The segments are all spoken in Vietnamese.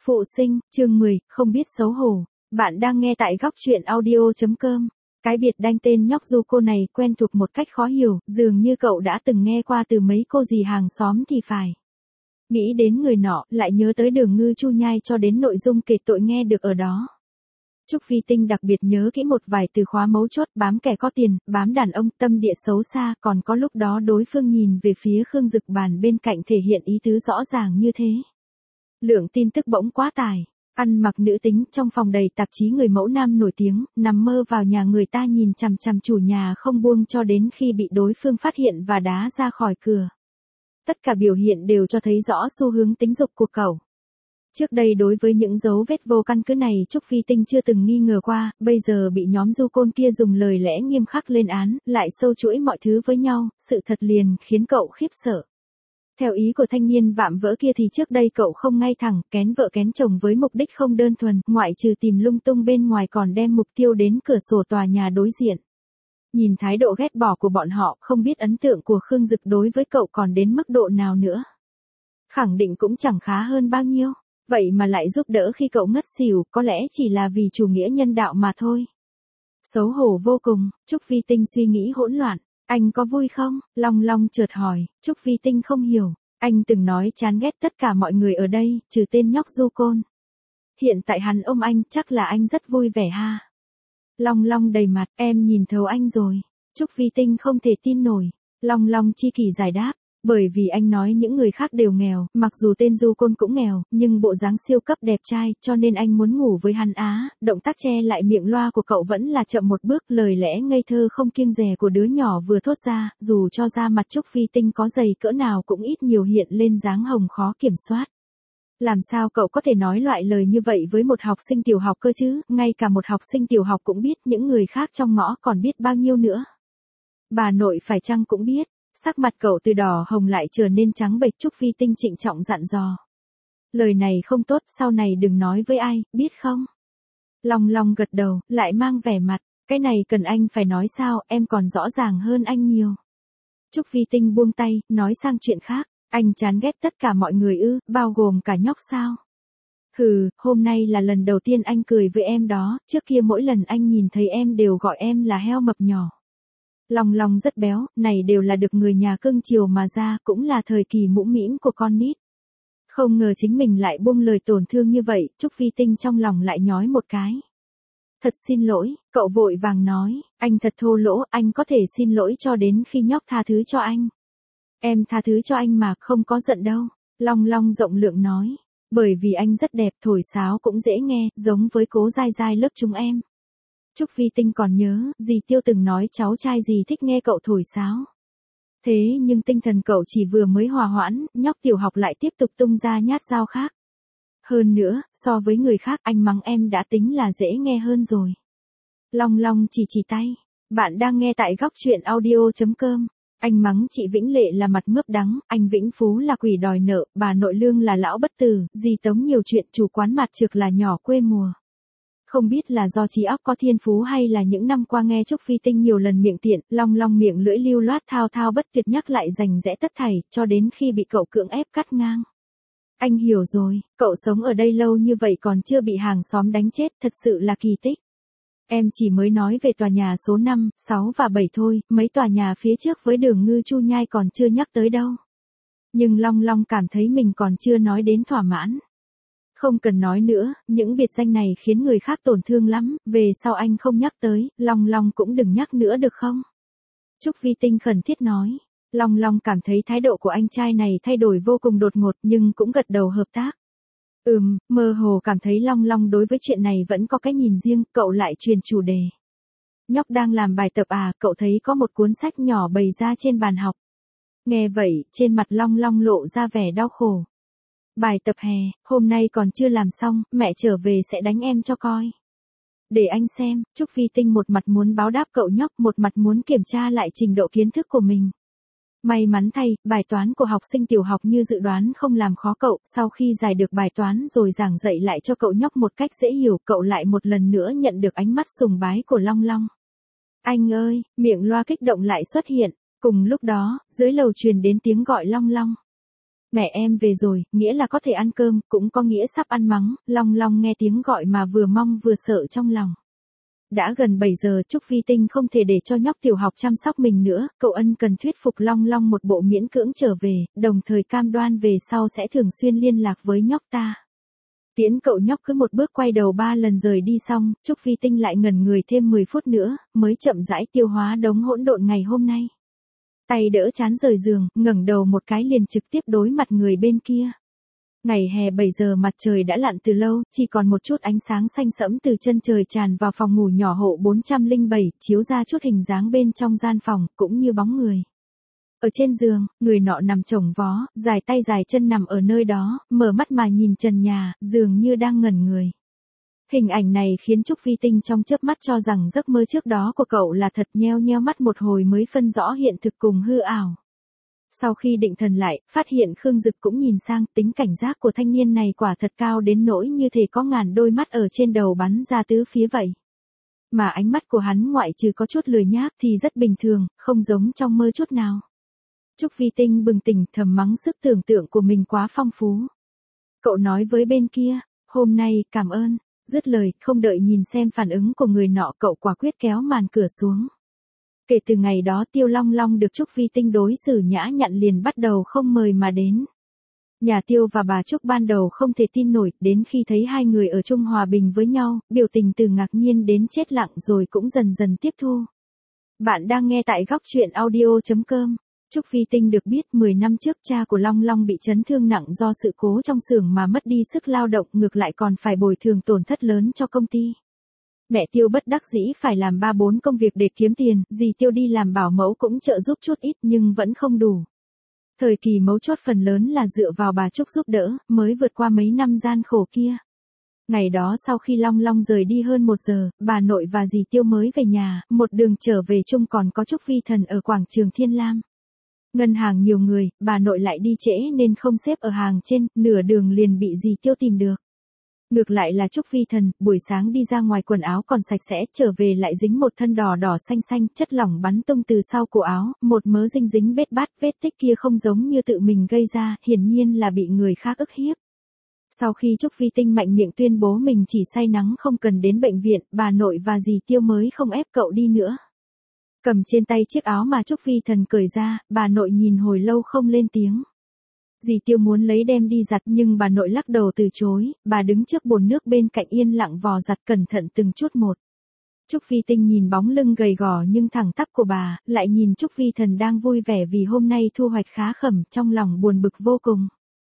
Phụ sinh, chương 10, không biết xấu hổ. Bạn đang nghe tại góc truyện audio.com. Cái biệt đanh tên nhóc Du cô này quen thuộc một cách khó hiểu, dường như cậu đã từng nghe qua từ mấy cô dì hàng xóm thì phải. Nghĩ đến người nọ, lại nhớ tới Đường Ngư Chu nhai cho đến nội dung kể tội nghe được ở đó. Trúc Phi Tinh đặc biệt nhớ kỹ một vài từ khóa mấu chốt: bám kẻ có tiền, bám đàn ông, tâm địa xấu xa, còn có lúc đó đối phương nhìn về phía Khương Dực bàn bên cạnh thể hiện ý tứ rõ ràng như thế. Lượng tin tức bỗng quá tải. Ăn mặc nữ tính, trong phòng đầy tạp chí người mẫu nam nổi tiếng, nằm mơ vào nhà người ta nhìn chằm chằm chủ nhà không buông cho đến khi bị đối phương phát hiện và đá ra khỏi cửa. Tất cả biểu hiện đều cho thấy rõ xu hướng tính dục của cậu. Trước đây đối với những dấu vết vô căn cứ này Trúc Phi Tinh chưa từng nghi ngờ qua, bây giờ bị nhóm du côn kia dùng lời lẽ nghiêm khắc lên án, lại sâu chuỗi mọi thứ với nhau, sự thật liền khiến cậu khiếp sợ. Theo ý của thanh niên vạm vỡ kia thì trước đây cậu không ngay thẳng, kén vợ kén chồng với mục đích không đơn thuần, ngoại trừ tìm lung tung bên ngoài còn đem mục tiêu đến cửa sổ tòa nhà đối diện. Nhìn thái độ ghét bỏ của bọn họ, không biết ấn tượng của Khương Dực đối với cậu còn đến mức độ nào nữa. Khẳng định cũng chẳng khá hơn bao nhiêu, vậy mà lại giúp đỡ khi cậu ngất xỉu, có lẽ chỉ là vì chủ nghĩa nhân đạo mà thôi. Xấu hổ vô cùng, Trúc Phi Tinh suy nghĩ hỗn loạn. Anh có vui không? Long Long chợt hỏi. Trúc Phi Tinh không hiểu. Anh từng nói chán ghét tất cả mọi người ở đây, trừ tên nhóc Du Côn. Hiện tại hắn ôm anh, chắc là anh rất vui vẻ ha. Long Long đầy mặt, em nhìn thấu anh rồi. Trúc Phi Tinh không thể tin nổi. Long Long chi kỷ giải đáp. Bởi vì anh nói những người khác đều nghèo, mặc dù tên Du Côn cũng nghèo, nhưng bộ dáng siêu cấp đẹp trai, cho nên anh muốn ngủ với hắn á. Động tác che lại miệng loa của cậu vẫn là chậm một bước, lời lẽ ngây thơ không kiêng dè của đứa nhỏ vừa thốt ra, dù cho da mặt Trúc Phi Tinh có dày cỡ nào cũng ít nhiều hiện lên dáng hồng khó kiểm soát. Làm sao cậu có thể nói loại lời như vậy với một học sinh tiểu học cơ chứ, ngay cả một học sinh tiểu học cũng biết, những người khác trong ngõ còn biết bao nhiêu nữa. Bà nội phải chăng cũng biết. Sắc mặt cậu từ đỏ hồng lại trở nên trắng bệch. Trúc Phi Tinh trịnh trọng dặn dò. Lời này không tốt, sau này đừng nói với ai, biết không? Long Long gật đầu, lại mang vẻ mặt. Cái này cần anh phải nói sao, em còn rõ ràng hơn anh nhiều. Trúc Phi Tinh buông tay, nói sang chuyện khác. Anh chán ghét tất cả mọi người ư, bao gồm cả nhóc sao? Hừ, hôm nay là lần đầu tiên anh cười với em đó, trước kia mỗi lần anh nhìn thấy em đều gọi em là heo mập nhỏ. Long Long rất béo, này đều là được người nhà cưng chiều mà ra, cũng là thời kỳ mũm mĩm của con nít. Không ngờ chính mình lại buông lời tổn thương như vậy, Trúc Phi Tinh trong lòng lại nhói một cái. Thật xin lỗi, cậu vội vàng nói, anh thật thô lỗ, anh có thể xin lỗi cho đến khi nhóc tha thứ cho anh. Em tha thứ cho anh mà, không có giận đâu, Long Long rộng lượng nói, bởi vì anh rất đẹp, thổi sáo cũng dễ nghe, giống với Cố Giai Giai lớp chúng em. Trúc Phi Tinh còn nhớ, dì Tiêu từng nói cháu trai dì thích nghe cậu thổi sáo. Thế nhưng tinh thần cậu chỉ vừa mới hòa hoãn, nhóc tiểu học lại tiếp tục tung ra nhát dao khác. Hơn nữa, so với người khác anh mắng em đã tính là dễ nghe hơn rồi. Long Long chỉ tay. Bạn đang nghe tại góc truyện audio.com. Anh mắng chị Vĩnh Lệ là mặt mướp đắng, anh Vĩnh Phú là quỷ đòi nợ, bà nội Lương là lão bất tử, dì Tống nhiều chuyện, chủ quán mặt trược là nhỏ quê mùa. Không biết là do trí óc có thiên phú hay là những năm qua nghe Trúc Phi Tinh nhiều lần miệng tiện, Long Long miệng lưỡi lưu loát thao thao bất tuyệt nhắc lại rành rẽ tất thảy, cho đến khi bị cậu cưỡng ép cắt ngang. Anh hiểu rồi, cậu sống ở đây lâu như vậy còn chưa bị hàng xóm đánh chết, thật sự là kỳ tích. Em chỉ mới nói về tòa nhà số 5, 6 và 7 thôi, mấy tòa nhà phía trước với Đường Ngư Chu nhai còn chưa nhắc tới đâu. Nhưng Long Long cảm thấy mình còn chưa nói đến thỏa mãn. Không cần nói nữa, những biệt danh này khiến người khác tổn thương lắm, về sau anh không nhắc tới, Long Long cũng đừng nhắc nữa được không? Trúc Phi Tinh khẩn thiết nói. Long Long cảm thấy thái độ của anh trai này thay đổi vô cùng đột ngột nhưng cũng gật đầu hợp tác. Mơ hồ cảm thấy Long Long đối với chuyện này vẫn có cái nhìn riêng, cậu lại truyền chủ đề. Nhóc đang làm bài tập à, cậu thấy có một cuốn sách nhỏ bày ra trên bàn học. Nghe vậy, trên mặt Long Long lộ ra vẻ đau khổ. Bài tập hè, hôm nay còn chưa làm xong, mẹ trở về sẽ đánh em cho coi. Để anh xem, Trúc Phi Tinh một mặt muốn báo đáp cậu nhóc, một mặt muốn kiểm tra lại trình độ kiến thức của mình. May mắn thay, bài toán của học sinh tiểu học như dự đoán không làm khó cậu, sau khi giải được bài toán rồi giảng dạy lại cho cậu nhóc một cách dễ hiểu, cậu lại một lần nữa nhận được ánh mắt sùng bái của Long Long. Anh ơi, miệng loa kích động lại xuất hiện, cùng lúc đó, dưới lầu truyền đến tiếng gọi Long Long. Mẹ em về rồi, nghĩa là có thể ăn cơm, cũng có nghĩa sắp ăn mắng. Long Long nghe tiếng gọi mà vừa mong vừa sợ trong lòng. Đã gần 7 giờ, Trúc Vi Tinh không thể để cho nhóc tiểu học chăm sóc mình nữa, cậu ân cần thuyết phục Long Long một bộ miễn cưỡng trở về, đồng thời cam đoan về sau sẽ thường xuyên liên lạc với nhóc ta. Tiễn cậu nhóc cứ một bước quay đầu 3 lần rời đi xong, Trúc Vi Tinh lại ngẩn người thêm 10 phút nữa, mới chậm rãi tiêu hóa đống hỗn độn ngày hôm nay. Tay đỡ chán rời giường, ngẩng đầu một cái liền trực tiếp đối mặt người bên kia. Ngày hè 7 giờ mặt trời đã lặn từ lâu, chỉ còn một chút ánh sáng xanh sẫm từ chân trời tràn vào phòng ngủ nhỏ hộ 407, chiếu ra chút hình dáng bên trong gian phòng, cũng như bóng người. Ở trên giường, người nọ nằm chồng vó, dài tay dài chân nằm ở nơi đó, mở mắt mà nhìn trần nhà, dường như đang ngẩn người. Hình ảnh này khiến Trúc Vi Tinh trong chớp mắt cho rằng giấc mơ trước đó của cậu là thật, nheo nheo mắt một hồi mới phân rõ hiện thực cùng hư ảo. Sau khi định thần lại, phát hiện Khương Dực cũng nhìn sang, tính cảnh giác của thanh niên này quả thật cao đến nỗi như thể có ngàn đôi mắt ở trên đầu bắn ra tứ phía vậy. Mà ánh mắt của hắn ngoại trừ có chút lười nhác thì rất bình thường, không giống trong mơ chút nào. Trúc Vi Tinh bừng tỉnh thầm mắng sức tưởng tượng của mình quá phong phú. Cậu nói với bên kia, hôm nay, cảm ơn. Dứt lời, không đợi nhìn xem phản ứng của người nọ, cậu quả quyết kéo màn cửa xuống. Kể từ ngày đó Tiêu Long Long được Trúc Vi Tinh đối xử nhã nhặn liền bắt đầu không mời mà đến. Nhà Tiêu và bà Trúc ban đầu không thể tin nổi, đến khi thấy hai người ở chung hòa bình với nhau, biểu tình từ ngạc nhiên đến chết lặng rồi cũng dần dần tiếp thu. Bạn đang nghe tại góc truyện audio.com. Trúc Vi Tinh được biết 10 năm trước cha của Long Long bị chấn thương nặng do sự cố trong xưởng mà mất đi sức lao động, ngược lại còn phải bồi thường tổn thất lớn cho công ty. Mẹ Tiêu bất đắc dĩ phải làm 3-4 công việc để kiếm tiền, dì Tiêu đi làm bảo mẫu cũng trợ giúp chút ít nhưng vẫn không đủ. Thời kỳ mấu chốt phần lớn là dựa vào bà Trúc giúp đỡ, mới vượt qua mấy năm gian khổ kia. Ngày đó sau khi Long Long rời đi hơn 1 giờ, bà nội và dì Tiêu mới về nhà, một đường trở về chung còn có Trúc Vi Thần ở quảng trường Thiên Lam. Ngân hàng nhiều người, bà nội lại đi trễ nên không xếp ở hàng trên, nửa đường liền bị dì Tiêu tìm được. Ngược lại là Trúc Vi Thần, buổi sáng đi ra ngoài quần áo còn sạch sẽ, trở về lại dính một thân đỏ đỏ xanh xanh, chất lỏng bắn tung từ sau cổ áo, một mớ dinh dính bết bát, vết tích kia không giống như tự mình gây ra, hiển nhiên là bị người khác ức hiếp. Sau khi Trúc Vi Tinh mạnh miệng tuyên bố mình chỉ say nắng không cần đến bệnh viện, bà nội và dì Tiêu mới không ép cậu đi nữa. Cầm trên tay chiếc áo mà Trúc Vi Thần cởi ra, bà nội nhìn hồi lâu không lên tiếng. Dì Tiêu muốn lấy đem đi giặt nhưng bà nội lắc đầu từ chối, bà đứng trước bồn nước bên cạnh yên lặng vò giặt cẩn thận từng chút một. Trúc Vi Tinh nhìn bóng lưng gầy gò nhưng thẳng tắp của bà, lại nhìn Trúc Vi Thần đang vui vẻ vì hôm nay thu hoạch khá khẩm, trong lòng buồn bực vô cùng.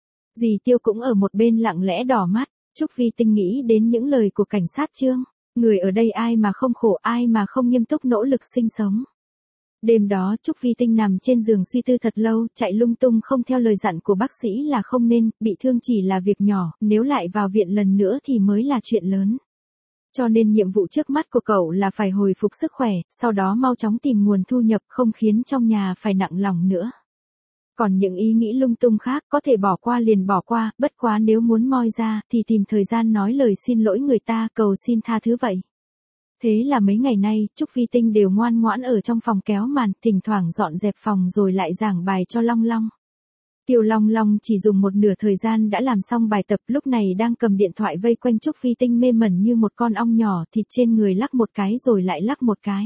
Dì Tiêu cũng ở một bên lặng lẽ đỏ mắt, Trúc Vi Tinh nghĩ đến những lời của cảnh sát Trương, người ở đây ai mà không khổ, ai mà không nghiêm túc nỗ lực sinh sống. Đêm đó Trúc Vi Tinh nằm trên giường suy tư thật lâu, chạy lung tung không theo lời dặn của bác sĩ là không nên, bị thương chỉ là việc nhỏ, nếu lại vào viện lần nữa thì mới là chuyện lớn. Cho nên nhiệm vụ trước mắt của cậu là phải hồi phục sức khỏe, sau đó mau chóng tìm nguồn thu nhập không khiến trong nhà phải nặng lòng nữa. Còn những ý nghĩ lung tung khác có thể bỏ qua liền bỏ qua, bất quá nếu muốn moi ra thì tìm thời gian nói lời xin lỗi người ta, cầu xin tha thứ vậy. Thế là mấy ngày nay, Trúc Vi Tinh đều ngoan ngoãn ở trong phòng kéo màn, thỉnh thoảng dọn dẹp phòng rồi lại giảng bài cho Long Long. Tiêu Long Long chỉ dùng một nửa thời gian đã làm xong bài tập, lúc này đang cầm điện thoại vây quanh Trúc Vi Tinh mê mẩn như một con ong nhỏ, thịt trên người lắc một cái rồi lại lắc một cái.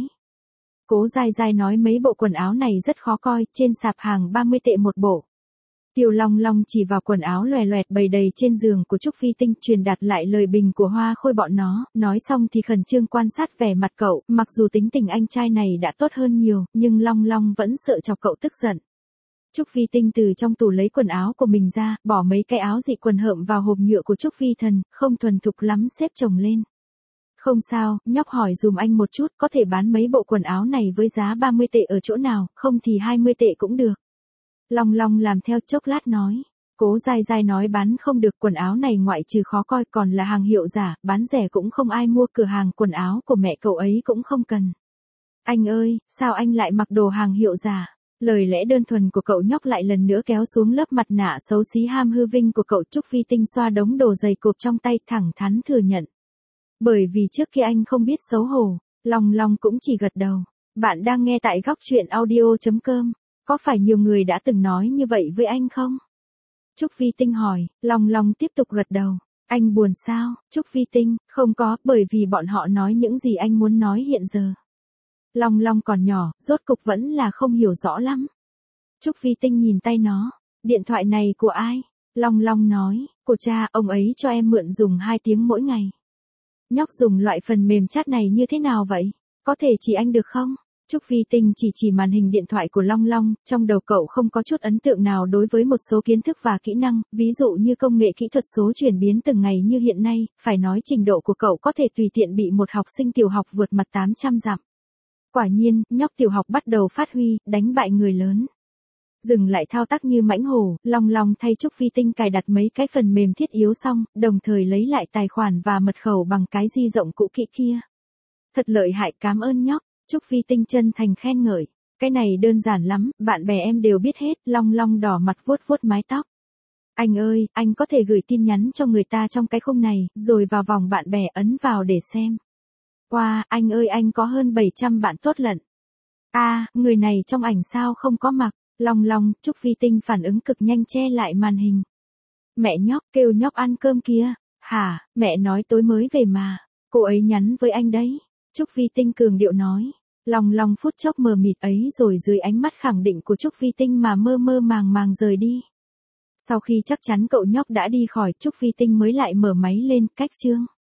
Cố dai dai nói mấy bộ quần áo này rất khó coi, trên sạp hàng 30 tệ một bộ. Tiêu Long Long chỉ vào quần áo loè loẹt bày đầy trên giường của Trúc Vi Tinh, truyền đạt lại lời bình của Hoa Khôi bọn nó, nói xong thì khẩn trương quan sát vẻ mặt cậu, mặc dù tính tình anh trai này đã tốt hơn nhiều, nhưng Long Long vẫn sợ chọc cậu tức giận. Trúc Vi Tinh từ trong tủ lấy quần áo của mình ra, bỏ mấy cái áo dị quần hợm vào hộp nhựa của Trúc Vi Thần, không thuần thục lắm xếp chồng lên. Không sao, nhóc hỏi dùm anh một chút, có thể bán mấy bộ quần áo này với giá 30 tệ ở chỗ nào, không thì 20 tệ cũng được. Long Long làm theo chốc lát nói. Cố dai dai nói bán không được, quần áo này ngoại trừ khó coi còn là hàng hiệu giả, bán rẻ cũng không ai mua, cửa hàng quần áo của mẹ cậu ấy cũng không cần. Anh ơi, sao anh lại mặc đồ hàng hiệu giả? Lời lẽ đơn thuần của cậu nhóc lại lần nữa kéo xuống lớp mặt nạ xấu xí ham hư vinh của cậu. Trúc Vi Tinh xoa đống đồ giày cộp trong tay, thẳng thắn thừa nhận. Bởi vì trước kia anh không biết xấu hổ. Long Long cũng chỉ gật đầu. Bạn đang nghe tại góc truyện audio.com. Có phải nhiều người đã từng nói như vậy với anh không? Trúc Vi Tinh hỏi, Long Long tiếp tục gật đầu. Anh buồn sao? Trúc Vi Tinh, không có, bởi vì bọn họ nói những gì anh muốn nói hiện giờ. Long Long còn nhỏ, rốt cục vẫn là không hiểu rõ lắm. Trúc Vi Tinh nhìn tay nó, điện thoại này của ai? Long Long nói, của cha, ông ấy cho em mượn dùng 2 tiếng mỗi ngày. Nhóc dùng loại phần mềm chat này như thế nào vậy? Có thể chỉ anh được không? Trúc Vi Tinh chỉ màn hình điện thoại của Long Long, trong đầu cậu không có chút ấn tượng nào đối với một số kiến thức và kỹ năng, ví dụ như công nghệ kỹ thuật số chuyển biến từng ngày như hiện nay, phải nói trình độ của cậu có thể tùy tiện bị một học sinh tiểu học vượt mặt 800 dặm. Quả nhiên, nhóc tiểu học bắt đầu phát huy, đánh bại người lớn. Dừng lại thao tác như mãnh hổ, Long Long thay Trúc Vi Tinh cài đặt mấy cái phần mềm thiết yếu xong, đồng thời lấy lại tài khoản và mật khẩu bằng cái di động cũ kỹ kia. Thật lợi hại, cảm ơn nhóc. Trúc Vi Tinh chân thành khen ngợi. Cái này đơn giản lắm, bạn bè em đều biết hết. Long Long đỏ mặt vuốt vuốt mái tóc. Anh ơi, anh có thể gửi tin nhắn cho người ta trong cái khung này, rồi vào vòng bạn bè ấn vào để xem. Wow, anh ơi, anh có hơn 700 bạn tốt lận. Người này trong ảnh sao không có mặc. Long Long, Trúc Vi Tinh phản ứng cực nhanh che lại màn hình. Mẹ nhóc, kêu nhóc ăn cơm kia. Hả, mẹ nói tối mới về mà. Cô ấy nhắn với anh đấy. Trúc Vi Tinh cường điệu nói. Long Long phút chốc mờ mịt ấy rồi dưới ánh mắt khẳng định của Trúc Vi Tinh mà mơ mơ màng màng rời đi. Sau khi chắc chắn cậu nhóc đã đi khỏi, Trúc Vi Tinh mới lại mở máy lên, cách chương.